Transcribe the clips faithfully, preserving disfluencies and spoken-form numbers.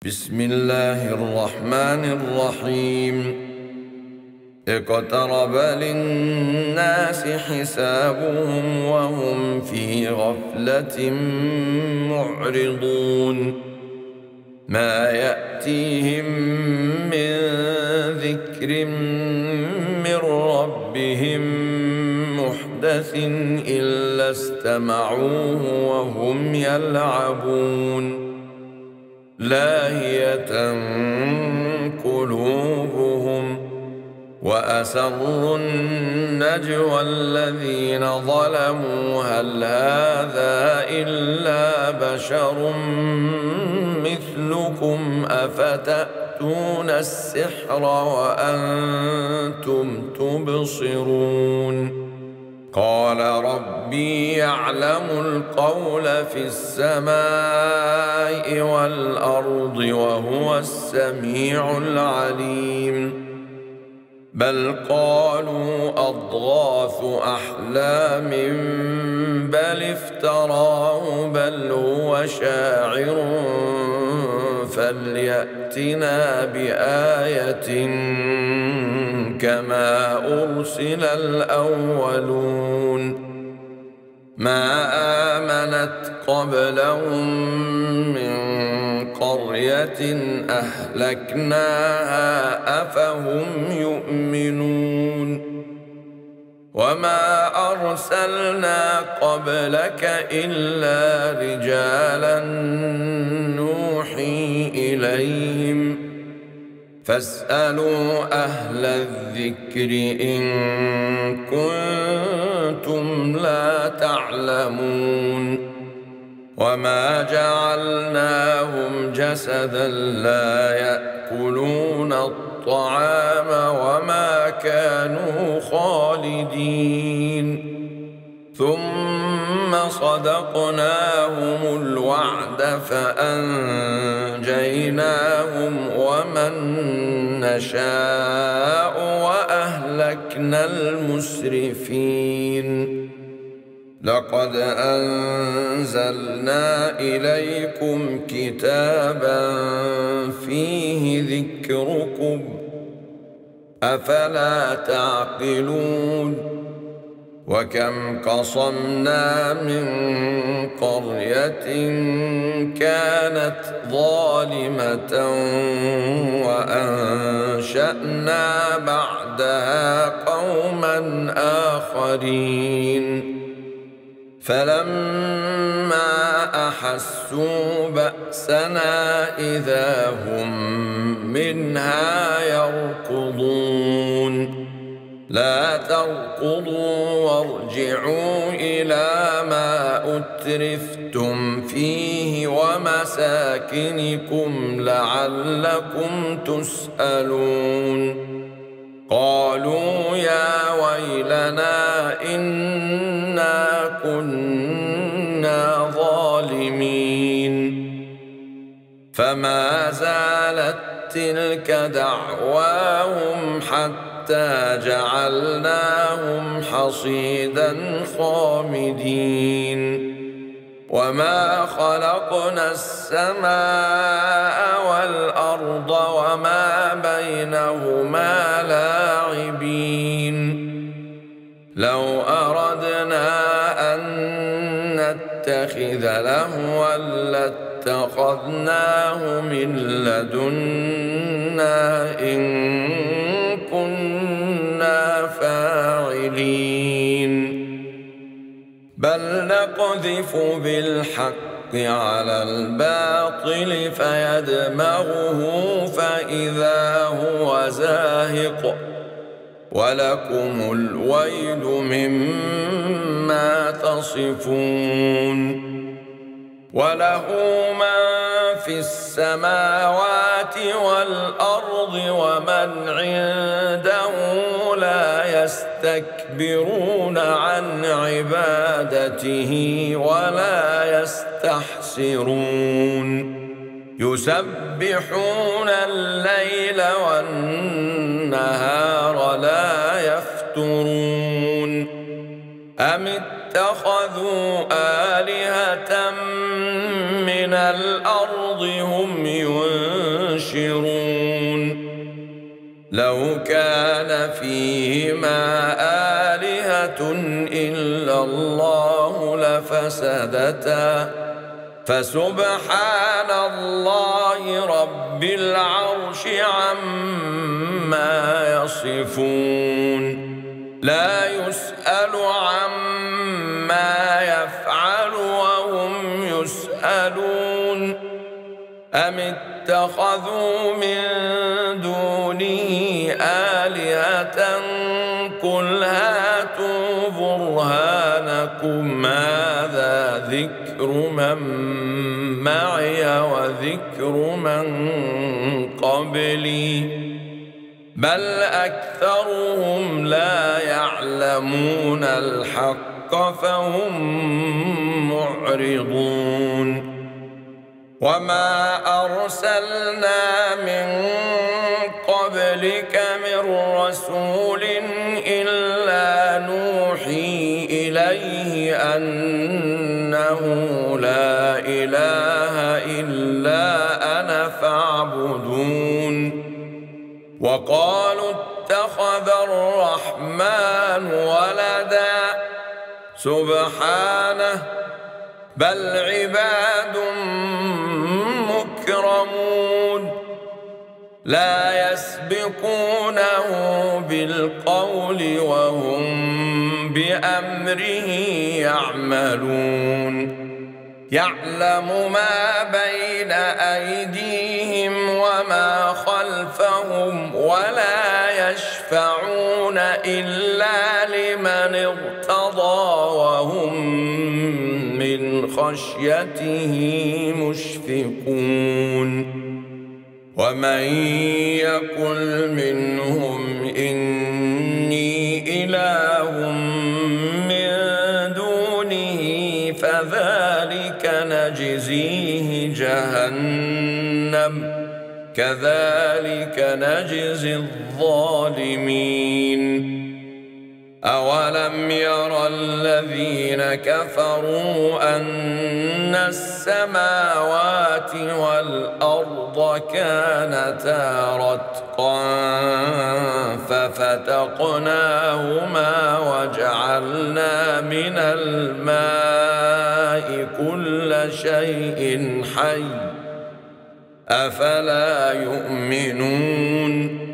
بسم الله الرحمن الرحيم اقترب للناس حسابهم وهم في غفلة معرضون ما يأتيهم من ذكر من ربهم محدث إلا استمعوه وهم يلعبون لاهية قلوبهم وأسروا النجوى الذين ظلموا هل هذا إلا بشر مثلكم أفتأتون السحر وأنتم تبصرون قال ربي يعلم القول في السماء والأرض وهو السميع العليم بل قالوا أضغاث أحلام بل افتراه بل هو شاعر فليأتنا بآية كما أرسل الأولون ما آمنت قبلهم من قرية أهلكناها أفهم يؤمنون وما أرسلنا قبلك إلا رجالا نوحي إليهم فاسألوا أهل الذكر إن كنتم لا تعلمون وما جعلناهم جسدا لا يأكلون الطعام وما كانوا خالدين ثم صدقناهم الوعد فأنجيناهم ومن نشاء وأهلكنا المسرفين لقد أنزلنا إليكم كتابا فيه ذكركم أفلا تعقلون وكم قصمنا من قرية كانت ظالمة وأنشأنا بعدها قوما آخرين فلما أحسوا بأسنا إذا هم منها يركضون لا تركضوا وارجعوا إلى ما أترفتم فيه ومساكنكم لعلكم تسألون قالوا يا ويلنا إنا كنا ظالمين فما زالت تلك دعواهم حتى جعلناهم حصيدا خامدين وما خلقنا السماء والأرض وما بينهما لاعبين لو أردنا أن نتخذ لهوا لاتخذناه من لدنا إن كنا فاعلين بل نقذف بالحق على الباطل فيدمغه فإذا هو زاهق ولكم الويل مما تصفون وله من في السماوات والأرض ومن عنده لا يستكبرون عن عبادته ولا يستحسرون يسبحون الليل والنهار لا يفترون أم اتخذوا آلهة من الأرض هم ينشرون ينشرون لو كان فيهما آلهة إلا الله لفسدتا فسبحان الله رب العرش عما يصفون لا يسأل عما يفعل وهم يسألون أم اتخذوا من دونه آلهة قل هاتوا برهانكم هذا ذكر من معي وذكر من قبلي بل أكثرهم لا يعلمون الحق فهم معرضون وما أرسلنا من قبلك من رسول إلا نوحي إليه أنه لا إله إلا أنا فاعبدون وقالوا اتخذ الرحمن ولدا سبحانه بل عباد مكرمون لا يسبقونه بالقول وهم بأمره يعملون يعلم ما بين أيديهم وما خلفهم ولا يشفعون إلا لمن ارتضى وهم من خشيته مشفقون ومن يقل منهم إني إله من دونه فذلك نجزيه جهنم كذلك نجزي الظالمين أولم ير الذين كفروا أن السماوات والأرض كانتا رتقا ففتقناهما وجعلنا من الماء كل شيء حي أفلا يؤمنون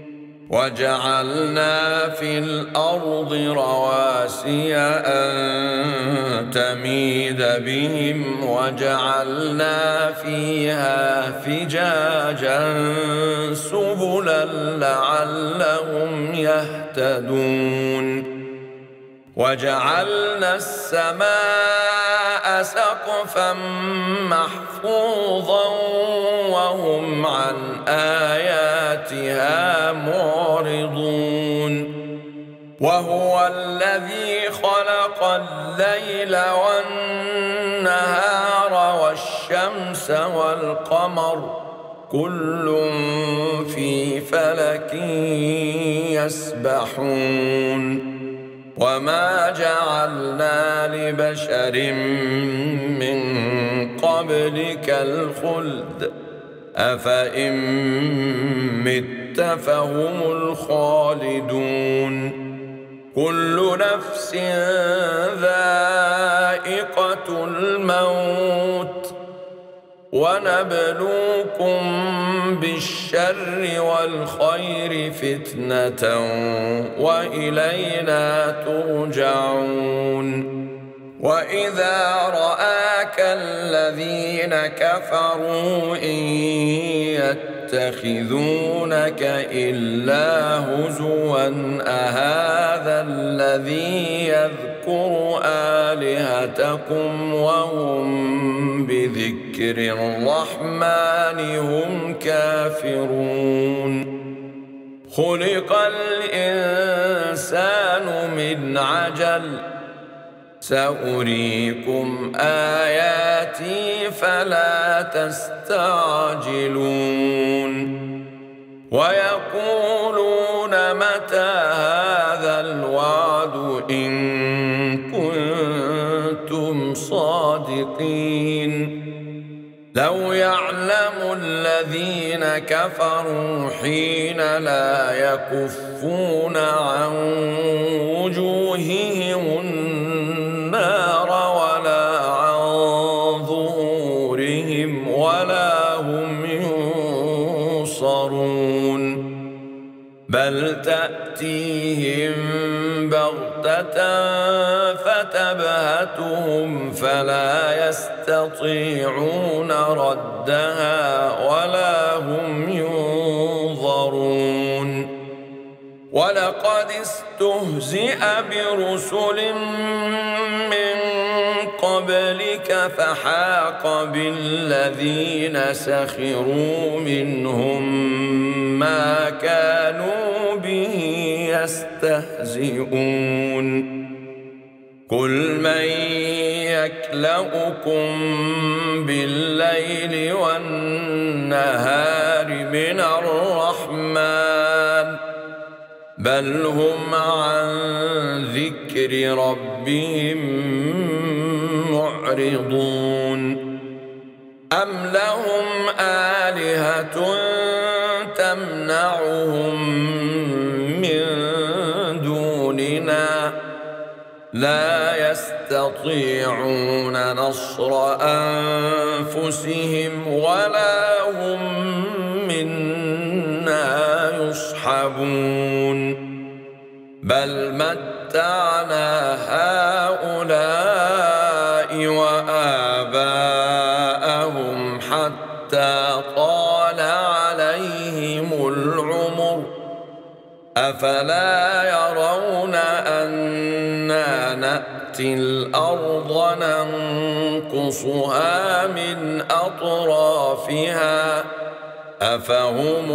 وجعلنا في الأرض رواسي أن تميد بهم وجعلنا فيها فجاجا سبلا لعلهم يهتدون وجعلنا السماء سقفا محفوظا وهم عن آياتها معرضون وهو الذي خلق الليل والنهار والشمس والقمر كل في فلك يسبحون وما جعلنا لبشر من قبلك الخلد أفإن مت فهم الخالدون كل نفس ذائقة الموت ونبلوكم بالشر والخير فتنة وإلينا ترجعون وإذا رآك الذين كفروا إن يتخذونك إلا هزوا أهذا الذي يذكر آلهتكم وهم بذكر الرحمن هم كافرون خلق الإنسان من عجل سأريكم آياتي فلا تستعجلون ويقولون متى هذا الوعد إن كنتم صادقين لو يعلم الذين الذين كفروا حين لا يكفون عن وجوههم النار ولا عن ظهورهم ولا هم ينصرون بل تأتيهم بغتة فتبهتهم فلا يستطيعون ردها ولا هم ينظرون ولقد استهزئ برسل من قبلك فحاق بالذين سخروا منهم ما كانوا به يستهزئون قل من يكلؤكم بالليل والنهار من الرحمن بل هم عن ذكر ربهم معرضون أم لهم آلهة تمنعهم من دوننا لا يستطيعون نصر أنفسهم ولا هم منا يصحبون بل متعنا هؤلاء وآباءهم حتى طال عليهم العمر أفلا يرون أنا نأتي الأرض ننقصها من أطرافها أفهم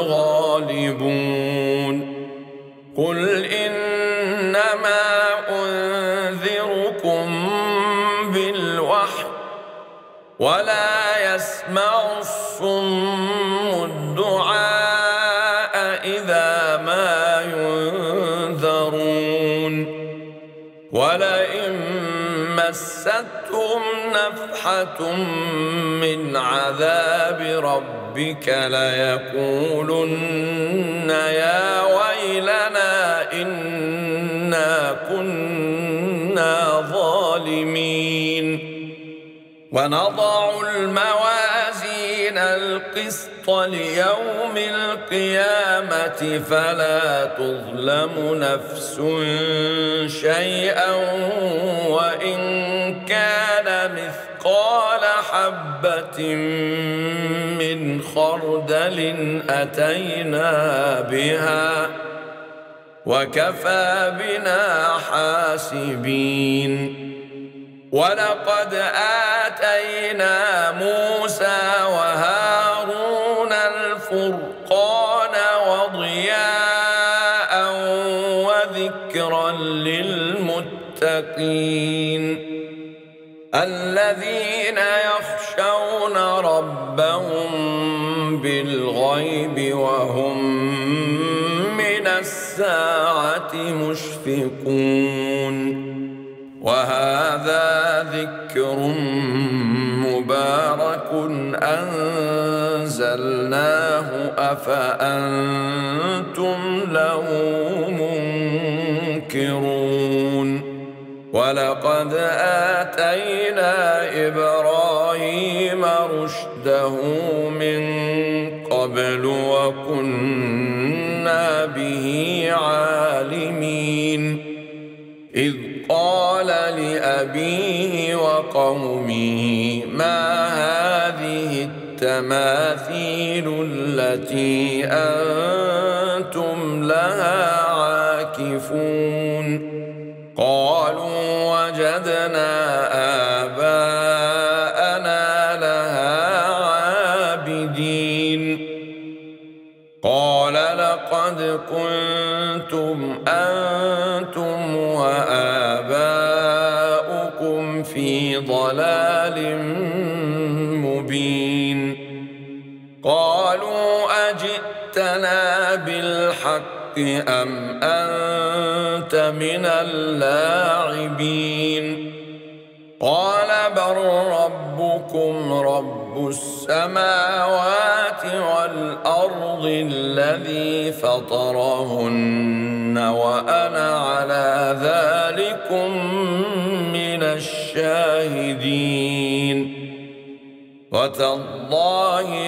الغالبون قل إنما أنذركم بالوحي ولا يسمع الصم الدعاء إذا ما ينذرون ولئن مستهم نفحة من عذاب ربك ليقولن يا ويلنا إنا كنا ظالمين ونضع الموازين القسط ليوم القيامة فلا تظلم نفس شيئا وإن كان مثقال حبة من خردل أتينا بها وكفى بنا حاسبين ولقد آتينا موسى وهارون الفرقان وضياء وذكرا للمتقين الذين يخشون ربهم بالغيب وهم من الساعة مشفقون وهذا ذكر مبارك أنزلناه أفأنتم له منكرون ولقد آتينا إبراهيم رشده من قبل وكنا به عالمين إذ قال لأبيه وقومه ما هذه التماثيل التي أنتم لها عاكفون قالوا وجدنا آباءنا لها عابدين قال لقد كنتم أنتم وآباؤكم في ضلال مبين قالوا أجئتنا بالحق أم أنت من اللاعبين قال بل ربكم رب رب السماوات والأرض الذي فطرهن وأنا على ذلكم من الشاهدين وتالله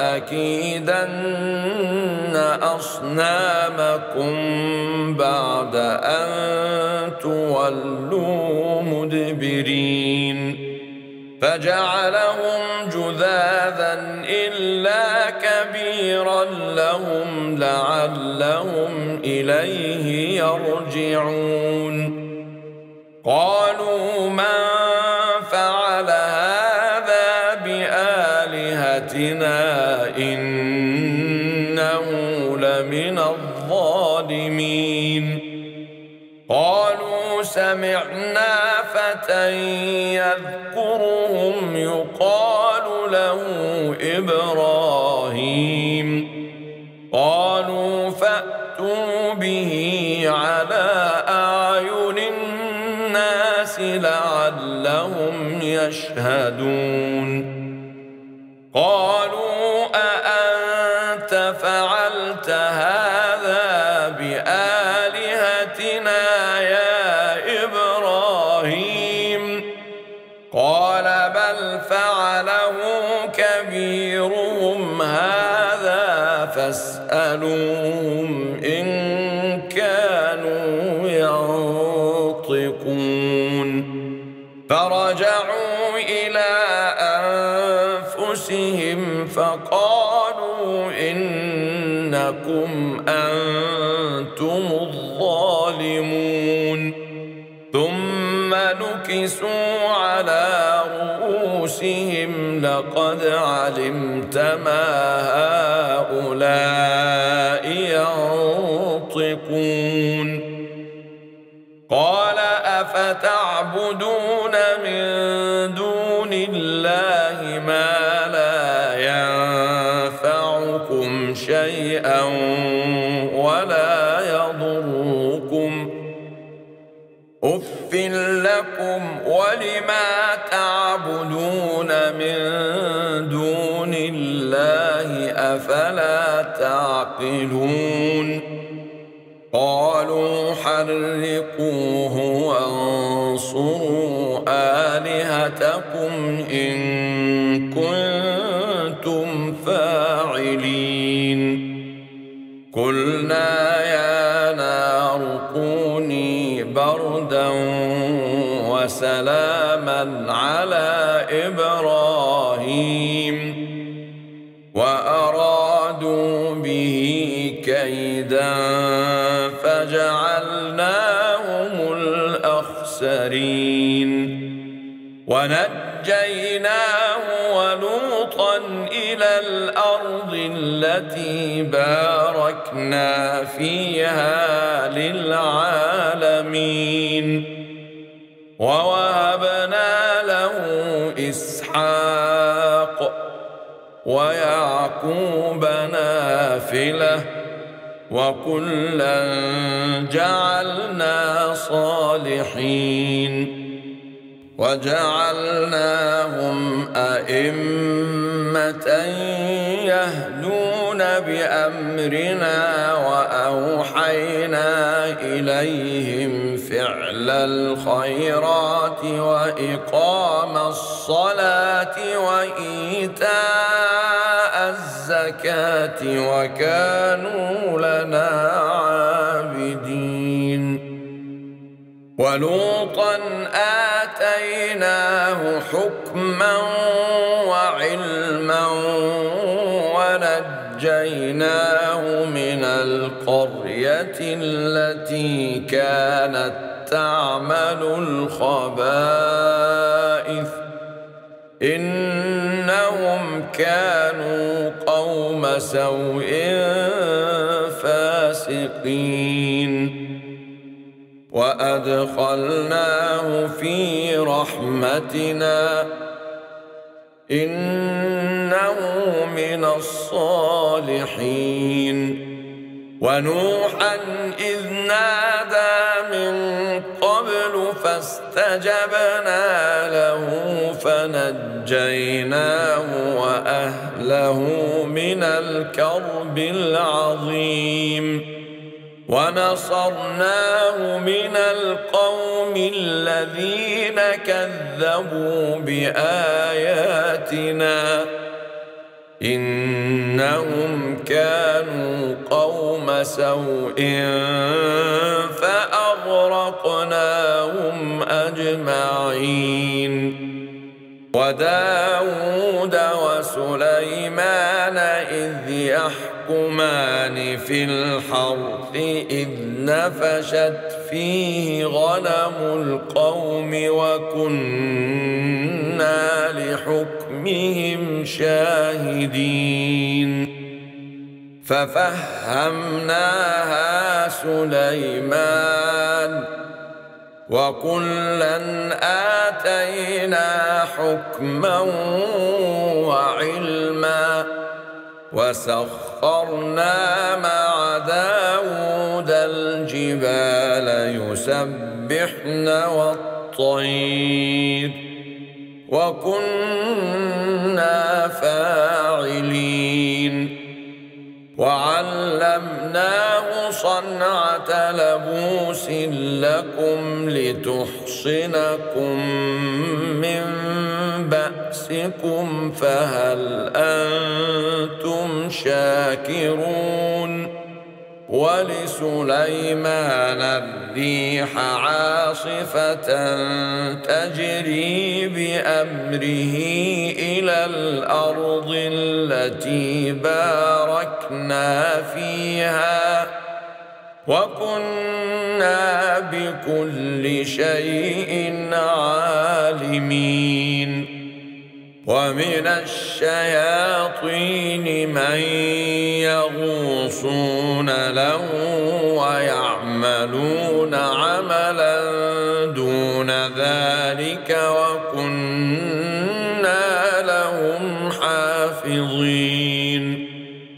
لأكيدن أصنامكم بعد أن تولوا مدبرين فجعلهم جذاذا إلا كبيرا لهم لعلهم إليه يرجعون قالوا من فعل هذا بآلهتنا إنه لمن الظالمين قالوا سمعنا فتى يذكرهم يقال له إبراهيم قالوا فأتوا به على أعين الناس لعلهم يشهدون قالوا أأنت فعلت هذا بآلهتنا يا إبراهيم قال بل فعله كبيرهم هذا فاسألوهم إن كانوا ينطقون فرجعوا إلى أنفسهم فقالوا إنكم أنتم الظالمون ثم نكسوا على رؤوسهم لقد علمت ما هؤلاء ينطقون قال أفتعبدون من دون الله ما لا ينفعكم شيئا ولا يضركم أف لكم ولما تعبدون من دون الله أفلا تعقلون قالوا حرقوه وانصروا آلهتكم إن كنتم فاعلين قلنا يا نار كوني بردا وسلاما على إبراهيم وأرادوا به كيدا فجعلناهم الأخسرين ونجيناه ولوطا إلى الأرض التي باركنا فيها للعالمين ووهبنا له إسحاق ويعقوب نافلة وكلا جعلنا صالحين وجعلناهم أئمة يهدون بأمرنا وأوحينا إليهم فعل الخيرات وإقام الصلاة وإيتاء الزكاة وكانوا لنا عابدين ولوطا آتيناه حكما وعلما ونجيناه من القرية التي كانت تعمل الخبائث إنهم كانوا قوم سوء فاسقين وأدخلناه في رحمتنا إنه من الصالحين ونوحا إذ نادى من قبل فاستجبنا له فنجيناه وأهله من الكرب العظيم ونصرناه من القوم الذين كذبوا بآياتنا إنهم كانوا قوم سوء فأغرقناهم أجمعين وداود وسليمان إذ يحكمان في الحرث إذ نفشت فيه غنم القوم وكنا لحكمهم شاهدين ففهمناها سليمان وكلا آتينا حكما وعلما وسخرنا مع داود الجبال يسبحن والطير وكنا فاعلين وعلمناه صنعة لبوس لكم لتحصنكم من بأسكم فهل أنتم شاكرون ولسليمان الريح عاصفة تجري بأمره إلى الأرض التي باركنا فيها وكنا بكل شيء عالمين ومن الشياطين من يغوصون له ويعملون عملا دون ذلك وكنا لهم حافظين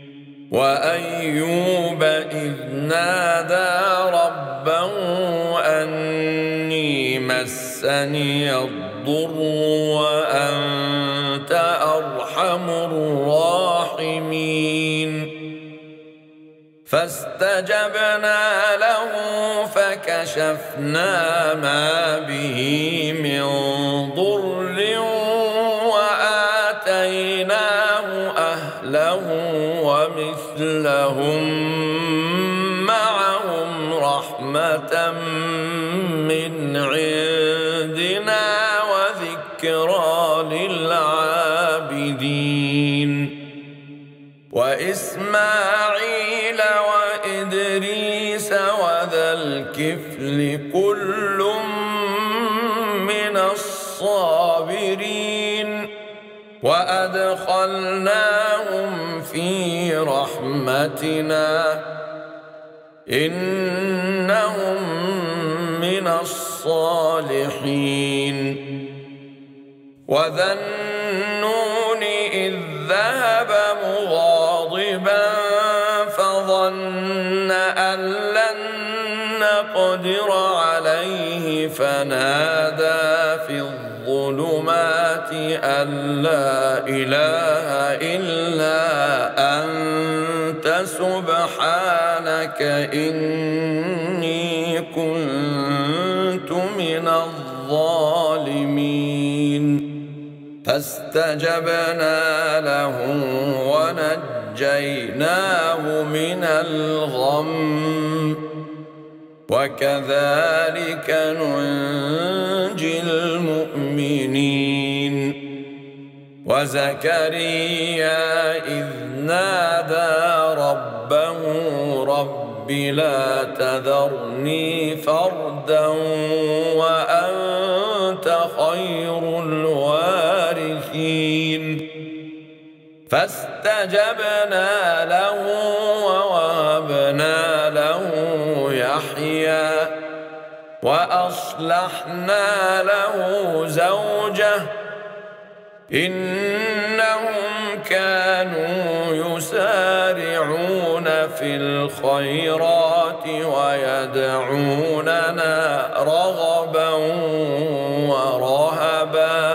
وأيوب إذ نادى ربه أني مسني الضر وأنت أرحم الراحمين فاستجبنا له فكشفنا ما به من ضر وآتيناه أهله ومثلهم معهم رحمة من عندنا وذكرى للعابدين وإسماعيل وإدريس وذا الكفل كل من الصابرين وأدخلناهم في رحمتنا إنهم من الصالحين وذا النون إذ ذهب مغاضبا فظن أن لن نقدر عليه فنادى في الظلمات أن لا إله إلا أنت سبحانك إني كنت من الظالمين فاستجبنا له ونجيناه من الغم وكذلك ننجي المؤمنين وزكريا إذ نادى ربه رب لا تذرني فردا وأنت خير الوارثين فاستجبنا له ووهبنا له يحيى وأصلحنا له زوجه إنهم كانوا يسارعون يسارعون في الخيرات ويدعوننا رغبا ورهبا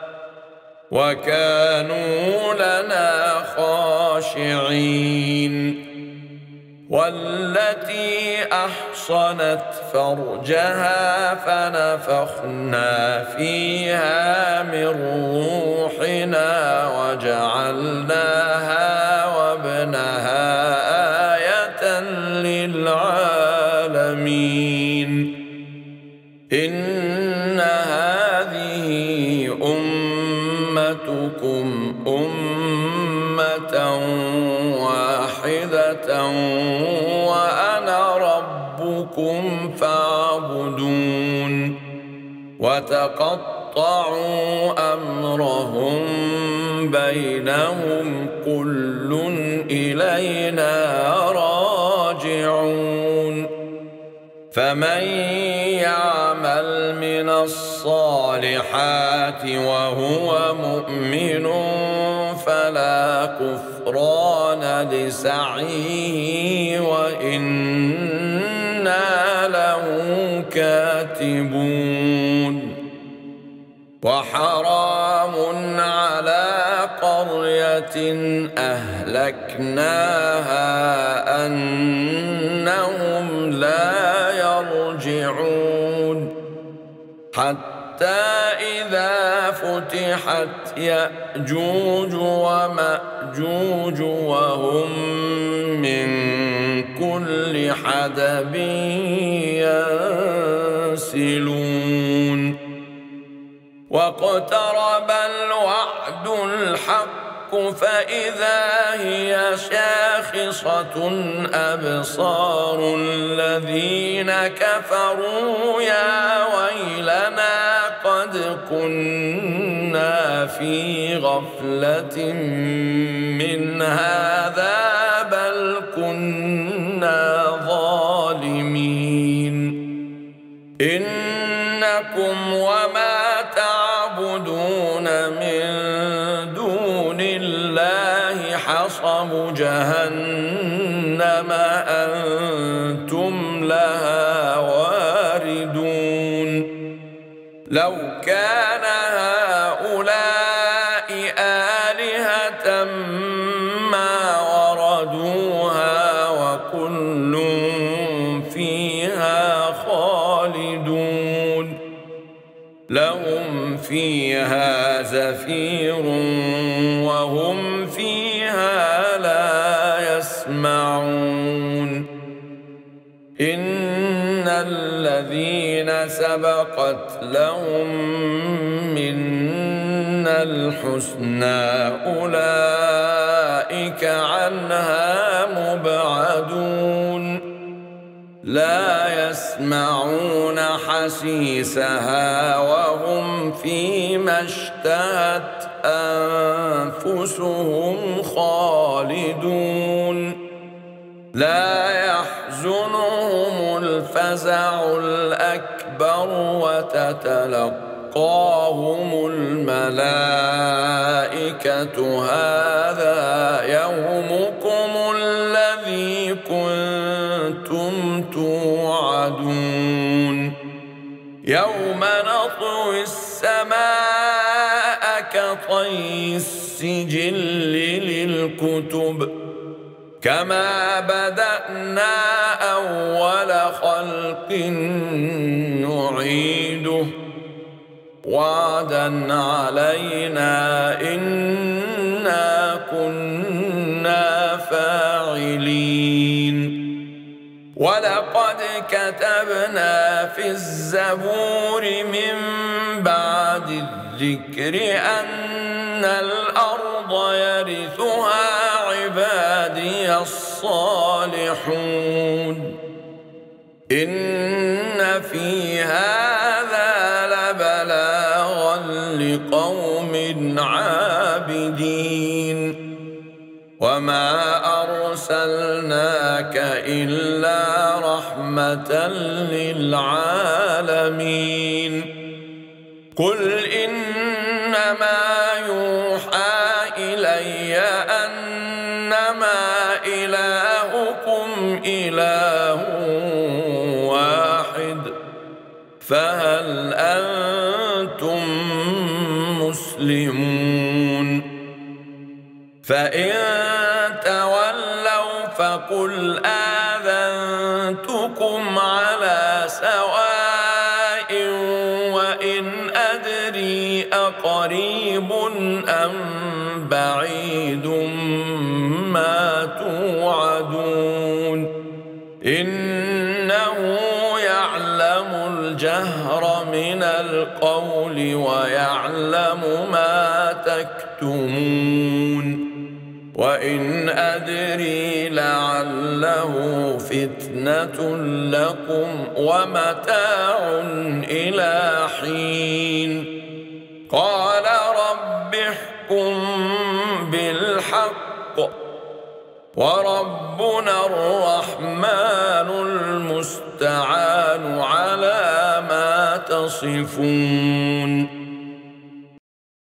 وكانوا لنا خاشعين. والتي أحصنت فرجها فنفخنا فيها من روحنا وجعلناها وابنها آية للعالمين. إن هذه أمتكم أمة واحدة وأنا ربكم فاعبدون. وتقطعوا أمرهم بينهم كل إلينا راجعون. فمن يعمل من الصالحات وهو مؤمن فلا كفران لسعيه وإنا له كاتبون. وحرام على قرية أهلكناها أنهم لا يرجعون حتى إذا فتحت يأجوج ومأجوج وهم من كل حدب ينسلون. واقترب الوعد الحق فإذا هي شاخصة أبصار الذين كفروا يا ويلنا قد كنا في غفلة من هذا بل كنا ظالمين. إنكم وما تعبدون من دون الله حصب جهنم أنتم لها واردون. لو كان هؤلاء آلهة ما وردوها وكل فيها خالدون. لهم فيها زفير وهم فيها لا يسمعون. إن الذين سبقت لهم منا الحسنى أولئك عنها مبعدون. لا يسمعون حسيسها وهم فيما اشتهت أنفسهم خالدون. لا يحزنهم الفزع الأكبر وتتلقاهم الملائكة هذا يومكم الذي كنتم توعدون. يوم نطوي السماء كطي السجل للكتب كما بدأنا أول خلق نعيده وعدا علينا إنا كنا فاعلين. ولقد كتبنا في الزبور من بعد الذكر أن الأرض يرثها عبادي الصالحون. إن في هذا لبلاغا لقوم عابدين. وما أرسلناك إلا رحمة للعالمين. قل إنما يوحى إلي أنما إلهكم إله واحد فهل أنتم مسلمون فإن تولوا فقل آذنتكم على سواء وإن أدري أقريب أم بعيد ما توعدون إنه يعلم الجهر من القول ويعلم ما تكتمون وإن أدري لعله فتنة لكم ومتاع إلى حين قال رب احكم بالحق وربنا الرحمن المستعان على ما تصفون